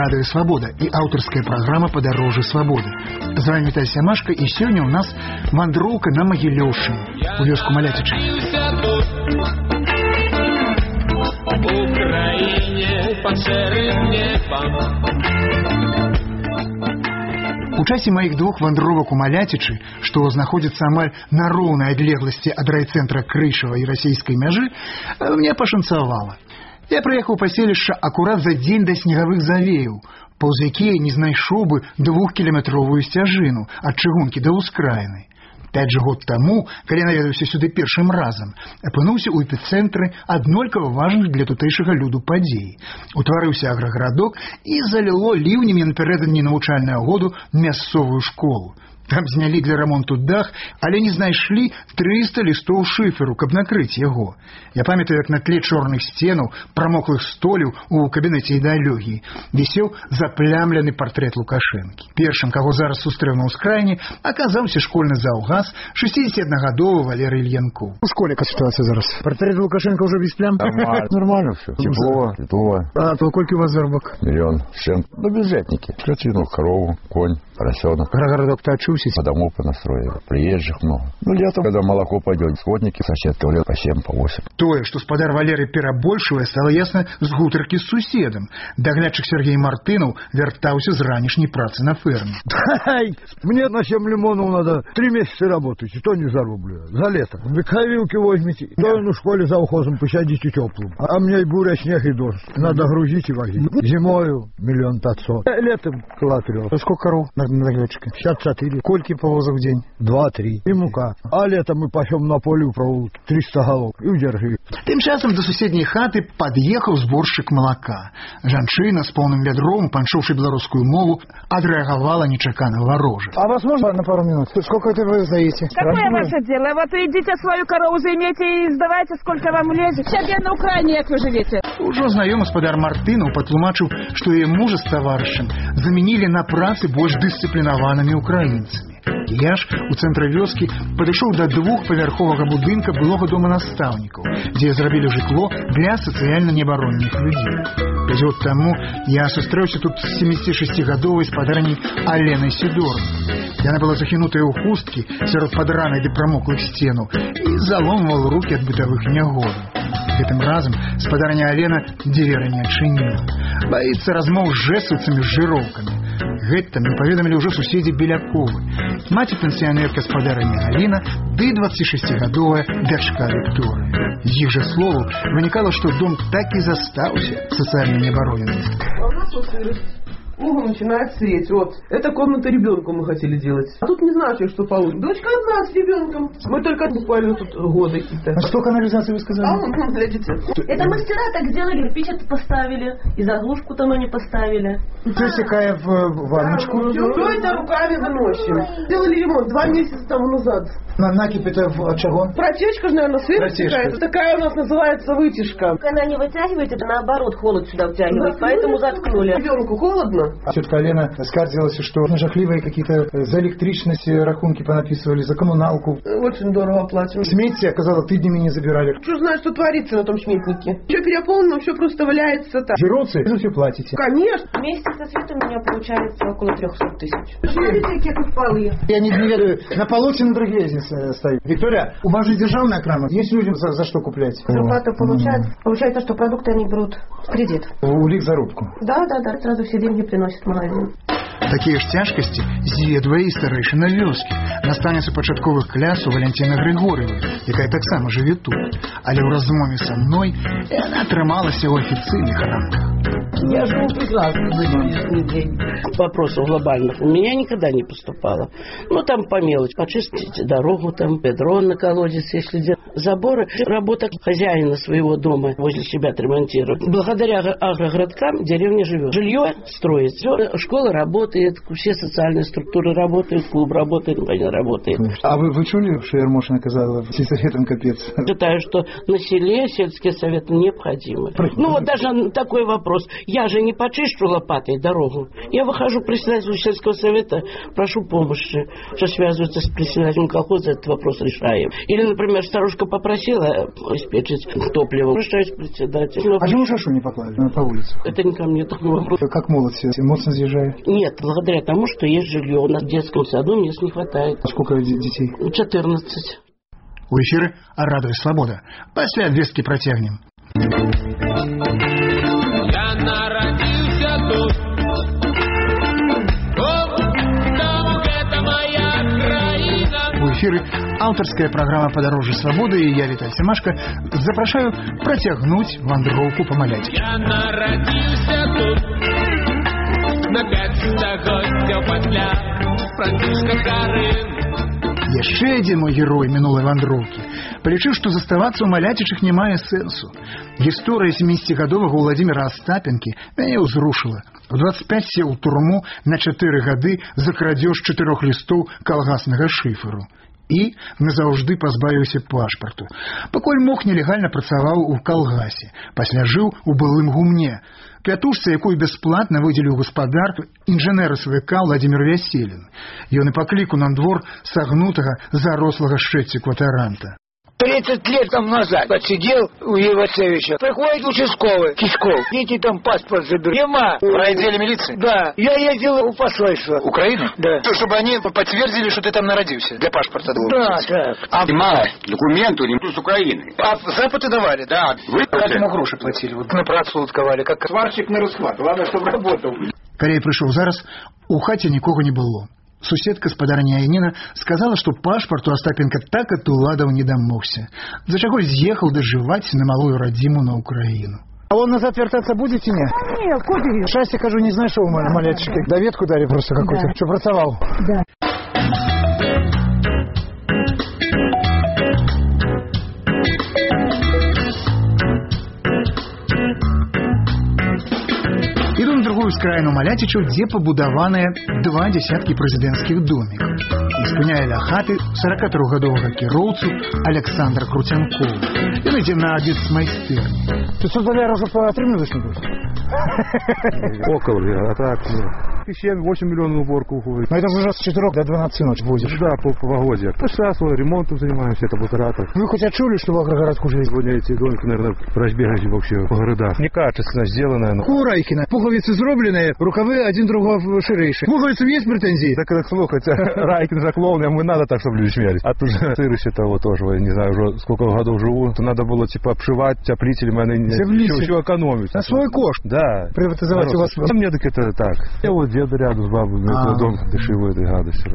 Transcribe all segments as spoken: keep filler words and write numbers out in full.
радыё «Свабода» і аўтарская праграма «Падарожжа свабоды». З вами Віталь Сямашка, і сёння ў нас вандроўка на Магілёўшчыну, у вёску Маляцічы. У часе маіх двух вандровак у Маляцічы, што знаходзіцца амаль на роўнай адлегласці ад райцэнтра Крышава і расійскай мяжы, мне пашанцавала. Я прыехаў у паселішча акурат за дзень да снегавых завеяў, паўз якія не знайшоў бы двухкіламетровую сцяжыну ад чыгункі да ўскраіны. Пяць жа год таму, калі наведаўся сюды першым разам, апынуўся ў эпіцэнтры аднолькава важных для тутэйшага люду падзей. Утварыўся аграгарадок і заліло ліўнямі напярэдадні навучальнага году мясцовую школу. Там знялі для рамонту дах, але не знайшлі трыста лістоў шыферу, каб накрыць яго. Я памятаю, як на тле чорных сценаў, прамоклых столяў у кабінеце ідэалогіі вісеў заплямлены партрэт Лукашэнкі. Першым, каго зараз сустрэў на ўскраіне, аказаўся школьны заўгас шэсцідзесятаднагадовы Валерый Ільянкоў. У школе какая ситуация зараз? Портрет Лукашенко уже без плям? Нормально. Нормально все. Тепло, тепло. А то сколько у вас заработок? Миллион. Всем. Ну, бюджетники. Скотину, корову, конь, поросенок. Агрогородок-то отчувся? По домов понастроили. Приезжих много. Ну, летом, когда молоко пойдет, скотники соседка лет по семь, по восемь. Тое, што спадар Валерый перабольшвае, стало ясно з гутаркі з суседам. Даглядчык Сергей Мартынов вяртаўся з ранішняй працы на ферме. Мне на семь лимонов надо три месяца работать, и то не зарублю. За лето. Вековилки возьмите. Да ну в школе за ухозом посадите теплым. А мне и буря, снег и дождь. Надо грузить и возить. Зимою миллион пятьсот. Летом килотрёх. Сколько коров на наглядчика? пятьдесят четыре. Кольки повозок в день? Два-три. И мука. А летом мы пасем на поле у проволоки. триста голов. И удержи. Тым часам до суседняй хаты пад'ехаў зборшчык малака. Жанчына з поўным вядром, панчуўшы беларускую мову, адрэагавала нечакана варожа. А вас можно на пару минут? Сколько это вы сдаете? Какое ваше дело? Вот идите свою корову займете и сдавайте, сколько вам влезет. Сейчас я на Украине, як вы живете. Ужо знаёмы спадар Мартынов патлумачыў, што яе мужа з таварышам замянілі на працы больш дысцыплінаванымі украінцамі. Я ж у цэнтры вёскі падышоў да двухпавярховага будынка былога дома настаўнікаў, дзе зрабілі жытло для сацыяльна неабаронных людзей. Пяць год таму я сустрэўся тут з семидесятишестигадовай спадарняй Аленай Сідорнай. Яна была захінутая ў хусткі сярод падранай ды прамоклых сценаў і заломвала рукі ад бытавых нягодаў. Гэтым разам спадарня Алена дзверы не адчыніла. Баіцца размоў з жэсаўцамі з жыроўкамі. Гэта мне паведамілі ўжо суседзі Беляковы. Маці пенсіянерка спадарня Аліна ды дваццацішасцігадовая дачка Вікторыя. З іх жа словаў вынікала, што дом так і застаўся сацыяльна неабароненым. Угол начинает среть. Вот. Это комната ребенку мы хотели делать. А тут не знаю, что получится. Дочка одна с ребенком. Мы только буквально тут годы какие-то. А что канализации вы сказали? А, ну, глядите. Это мастера так делали, кирпич это поставили, и заглушку там они поставили. То есть какая в ванночку? Да, все это руками выносим. Делали ремонт два месяца тому назад. На накипь это от чего? Протечка же, наверное, сверху стекает. Такая у нас называется вытяжка. Когда не вытягиваете, это наоборот холод сюда втягивает, да, поэтому заткнули. Ребенку холодно. А тетка Алена скарзилась, что жахливые какие-то за электричность рахунки понаписывали, за коммуналку. Очень дорого платим. Смейтесь, оказалось, тыднями не забирали. Что знаешь, что творится на том сметнике? Все переполнено, все просто валяется так. Жировцы, вы все платите. Конечно. Вместе со светом у меня получается около трехсот тысяч. Смотрите, какие тут полы. Я не, не ведаю, на полосе на другие здесь стоит. Виктория, у вас же державная крама. Есть людям за, за что куплять? Зарплату получают. Mm. Получается, что продукты они берут в кредит. У них зарубку. Да, да, да. Сразу все деньги приносят в магазин. Такія ж цяжкасці зведвае і старэйшына вёскі, настаўніца пачатковых класаў Валентина Григорьева, якая таксама жыве тут. Але ў размове са мной яна атрымалася ў афіцыйных рамках. Я живу прекрасно на сегодняшний день. Вопросов глобальных у меня никогда не поступало. Ну, там по мелочи. Почистить дорогу, там ведро на колодец, если делать заборы. Работа хозяина своего дома возле себя отремонтировать. Благодаря агрогородкам деревня живет. Жилье строится, школа работает, все социальные структуры работают, клуб работает, магазин работает. А вы, вы чули, что Ермошина казала сельсоветом капец? Считаю, что на селе сельские советы необходимы. Ну, вот даже такой вопрос. Я же не почищу лопатой дорогу. Я выхожу к председателю сельского совета, прошу помощи, что связывается с председателем колхоза, этот вопрос решаем. Или, например, старушка попросила обеспечить топливо, обращаюсь к председателю. А чему шашу не поклали по улице? Это не ко мне такой вопрос. Как молодцы, моцно съезжают? Нет, благодаря тому, что есть жилье. У нас в детском саду мест не хватает. А сколько детей? четырнадцать. У эфіры «Радуй Свабода». Пасля абвесткі працягнем. Я народился тут. Там, это моя краина. У эфіры аўтарская праграма «Падарожжа свабоды» і я, Віталь Семашка, запрашаю працягнуць вандроўку па Маляці. Я народился тут. На пять стагоддзяў пасля Францішка Карын. Яшчэ адзін мой герой мінулай вандроўкі палічыў, што заставацца ў Маляцічах не мае сэнсу. Гісторыя сямідзесяцігадовага Владзіміра Астапенкі мяне ўзрушыла. У дваццаць пяць сеў у турму на чатыры гады за крадзеж чатырох лістоў калгаснага шыферу. І назаўжды пазбавіўся пашпарту. Пакуль мог, нелегальна працаваў у калгасе, пасля жыў у былым гумне. Пятушцы, якую бясплатна выдзеліў гаспадар інжынер эс вэ ка Владзімір Вяселін. Ён і паклікаў на двор сагнутага зарослага шчэццю кватаранта. тридцать лет там назад отсидел у Евацевича. Приходит участковый, Кишков. Идите там паспорт заберут. Нема. В райотделе милиции? Да. Я ездил у посольства. Украины? Да. То, чтобы они подтвердили, что ты там народился. Для паспорта. Да, так. А нема документу с Украины. А Запады давали? Да. Вы ему гроши платили. Вот мы про отсутковали, как сварщик на расхват. Главное, чтобы работал. Калі прыйшоў зараз, у хаце нікога не было. Суседка спадарня Яніна сказала, што пашпарту Астапенка так ад уладаў не дамогся. За чаго з'ехаў дажываць на малую радзіму на Украіну. А он назад вертаться будете, не? Нет, куди? Шасси, кажу, не знаешь, что у меня Малячики. Доведку дали просто какой-то, Да. что працавал. Да. Іду на другую скраіну Маляцічаў, дзе пабудаваныя два дзясяткі прэзідэнцкіх домікаў. І спыняе ля хаты сорокатрохгадовага кіроўцу Александра Круцянкова. Ён ідзе на абед з майстэрні. Ты что, доляр уже поотрымліваешь не будешь? Около, а так, семь-восемь миллионов уборку уходит. Но это уже с четырёх до двенадцати ночи возишь. Да, по полгодия. Ну, сейчас вот ремонтом занимаемся, это полтора-то. Вы хоть отчули, что в Агрогородку жили? Сегодня эти домики, наверное, разбегались вообще по городах. Некачественно сделано. Но... Курайкина. Пуговицы зробленные, рукавы один другого ширейшие. Пуговицам есть претензии? Так это слухайте, Райкин же клоун, ему надо так, чтобы люди смеялись. А тут же сырыще того тоже, я не знаю, уже сколько годов живу, то надо было типа обшивать теплителем, а не еще, еще экономить. На свой кошт? Да. Приватизовать у вас? А мне так это так. Я вот деда рядом с бабой, это дом дышевой этой гадости.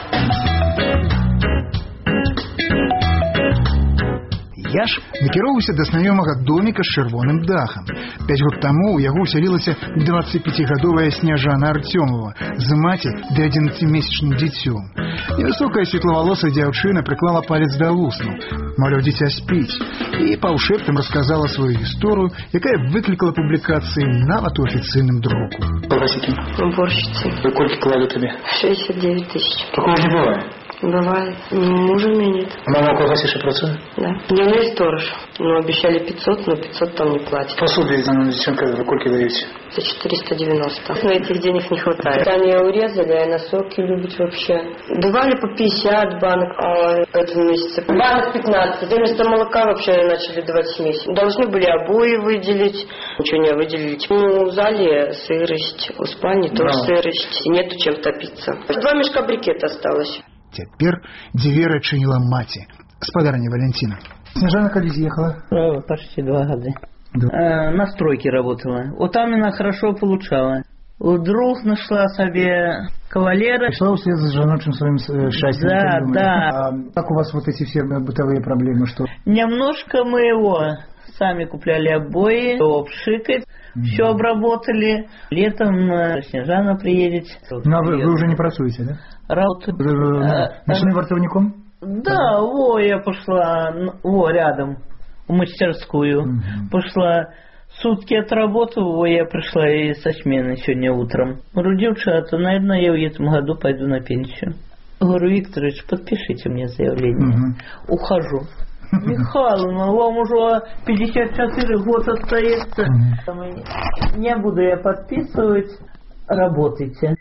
Я ж накіроўваўся да знаёмага доміка з чырвоным дахам. Пяць год таму ў яго ўсялілася дваццаціпяцігадовая Сняжана Артёмова з маці ды адзінаццімесячным дзіцём. Невысокая светлавалосая дзяўчына прыклала палец да вуснаў. Маўляў, дзіця спіць. І паўшэптам расказала сваю гісторыю, якая выклікала публікацыі нават у афіцыйным друку. Уборщица. Сколько кладу тебе? шестьдесят девять тысяч. Такого не бывает. Бывает. Мужа у меня нет. Мама около Васиши працует? Да. Дневной сторож. Ну, обещали пятьсот, но пятьсот там не платят. Пособие за девчонка, вы сколько даете? За четыреста девяносто. Но этих денег не хватает. Они урезали, а на соки любят вообще. Давали по пятьдесят банок а в этом месяце. Банок пятнадцать. Вместо молока вообще начали давать смесь. Должны были обои выделить. Ничего не выделили. Ну, в зале сырость. У спальни тоже да. Сырость. Нету чем топиться. Два мешка брикета осталось. Цяпер дзверы адчыніла маці, спадарня Валентина. Снежана когда ехала? Право, почти два года. Да. А, на стройке работала. Вот там она хорошо получала. Вдруг нашла себе кавалера. Пришла вслед за жаночим своим счастьем. Да, да. А как у вас вот эти все бытовые проблемы? Что? Немножко мы его сами купляли обои, обшикать. Mm-hmm. Все обработали. Летом Снежана приедет. Но вы, вы уже не працуете, да? Работаю. Ночным вартовником? Да, во, я пошла, во, рядом, в мастерскую. Mm-hmm. Пошла, сутки отработала, во, я пришла и со смены сегодня утром. Говорю, девчата, наверное, я в этом году пойду на пенсию. Говорю, Викторович, подпишите мне заявление. Mm-hmm. Ухожу. Михайловна, вам уже пятьдесят четыре года остается. Не буду я подписывать. Работайте.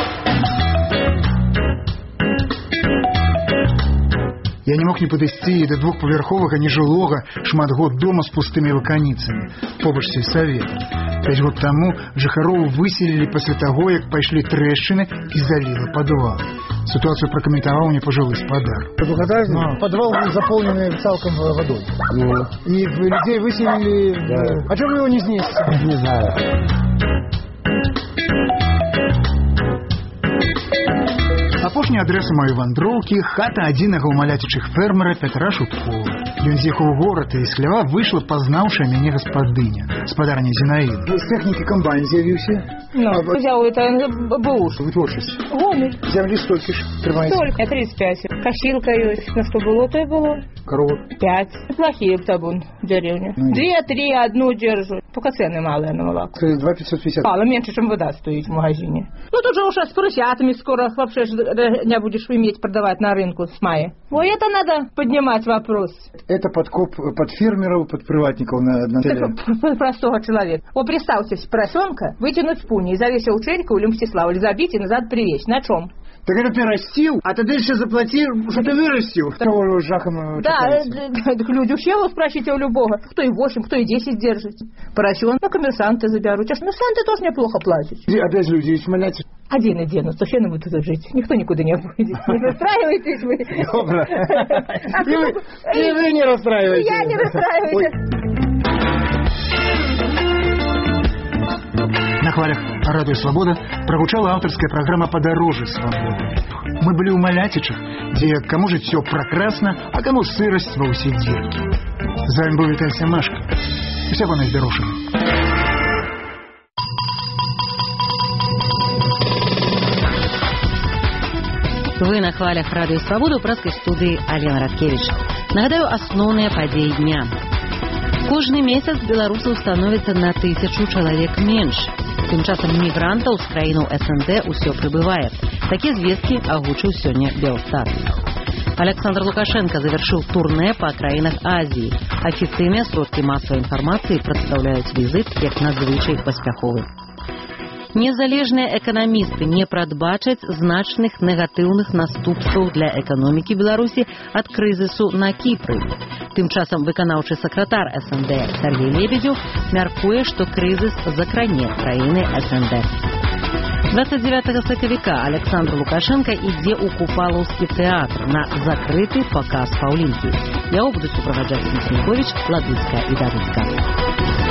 Я не мог не падысці да двухпавярховага нежылога шматгод дома з пустымі ваканіцамі, побач сельсавета. Пяць год таму жыхароў выселілі пасля таго, як пайшлі трэшчыны і заліла падвал. Ситуацию прокомментовал мне пожилой спадар. Благодарно. Подвал был заполненный цалком водой. Ну. И людей выселили. Да. А чем вы его не снесете? Не знаю. Апошняя адрэса маёй вандроўкі — хата адзінага ў маляцічых фермера Пятра Шуткова. Ён з'ехаў у горад, і з хлява выйшла пазнаўшая мяне гаспадыня, спадарня Зінаіда. З тэхнікі комбайн з'явіўся. Ну, взял это бэушку. Вытворчасць. Гоны. Зямлі столькі ж трымаецца. Столько, тридцать пять. Косилка есть. На что было, то и было. Корова. Пять. Плохие табун в деревне. Ну, Две, три, одну держу. Только цены малые на молоко. Два пятьсот пятьдесят. Мало, меньше, чем вода стоит в магазине. Ну, тут же уж с поросятами скоро вообще не будешь иметь продавать на рынку с мая. Ой, это надо поднимать вопрос. Это подкоп под фермеров, под приватников на одном деле. Под простого человека. Вот представьте, поросенка вытянуть в пуни и завесил Черикову или Мстиславу, или забить и назад привезть. На чем? Так это ты растил, а ты еще заплатил, что ты вырастил. Того жахом. Да, люди вообще спросите у любого. Кто и восемь, кто и десять держит. Поросенка, ну, коммерсанты заберут. Коммерсанты тоже неплохо платят. Опять люди есть смолять. Один и денут, совершенно будут тут жить. Никто никуда не будет. Не расстраивайтесь вы. Добро. И вы не расстраивайтесь. Я не расстраиваюсь. На хвалях «Радио Свобода» прогучала авторская программа «Подороже свободы». Мы были у Маляцічах, где кому жыццё прекрасно, а кому сырость ва ўсе дзіркі. З вами был Виталий Семашко. Всего найдорожего. Вы на хвалях «Радио Свобода» ў праскай студыі Алена Радкевич. Нагадаю, асноўныя падзеі дня. Кожны месяц беларусаў становіцца на тысячу чалавек менш. Тым часам мігрантаў з краінаў СНД ўсё прыбывае. Такія звесткі агучыў сёння Белстат. Александр Лукашенко завершыў турне па краінах Азіі. Афіцыйныя сродкі масавай інфармацыі прадстаўляюць візіт як надзвычай паспяховы. Незалежныя эканамісты не прадбачаць значных негатыўных наступстваў для эканомікі Беларусі ад крызісу на Кіпры. Тым часам выканаўчы сакратар СНД Сергей Лебедзев мяркуе, што крызіс закране краіны СНД. двадцать девятого сакавіка Александр Лукашенко ідзе ў Купалаўскі тэатр на закрыты паказ Паўлінкі. Яго будуць суправаджаць Міцніковіч, Ладыцкая і Давыдка.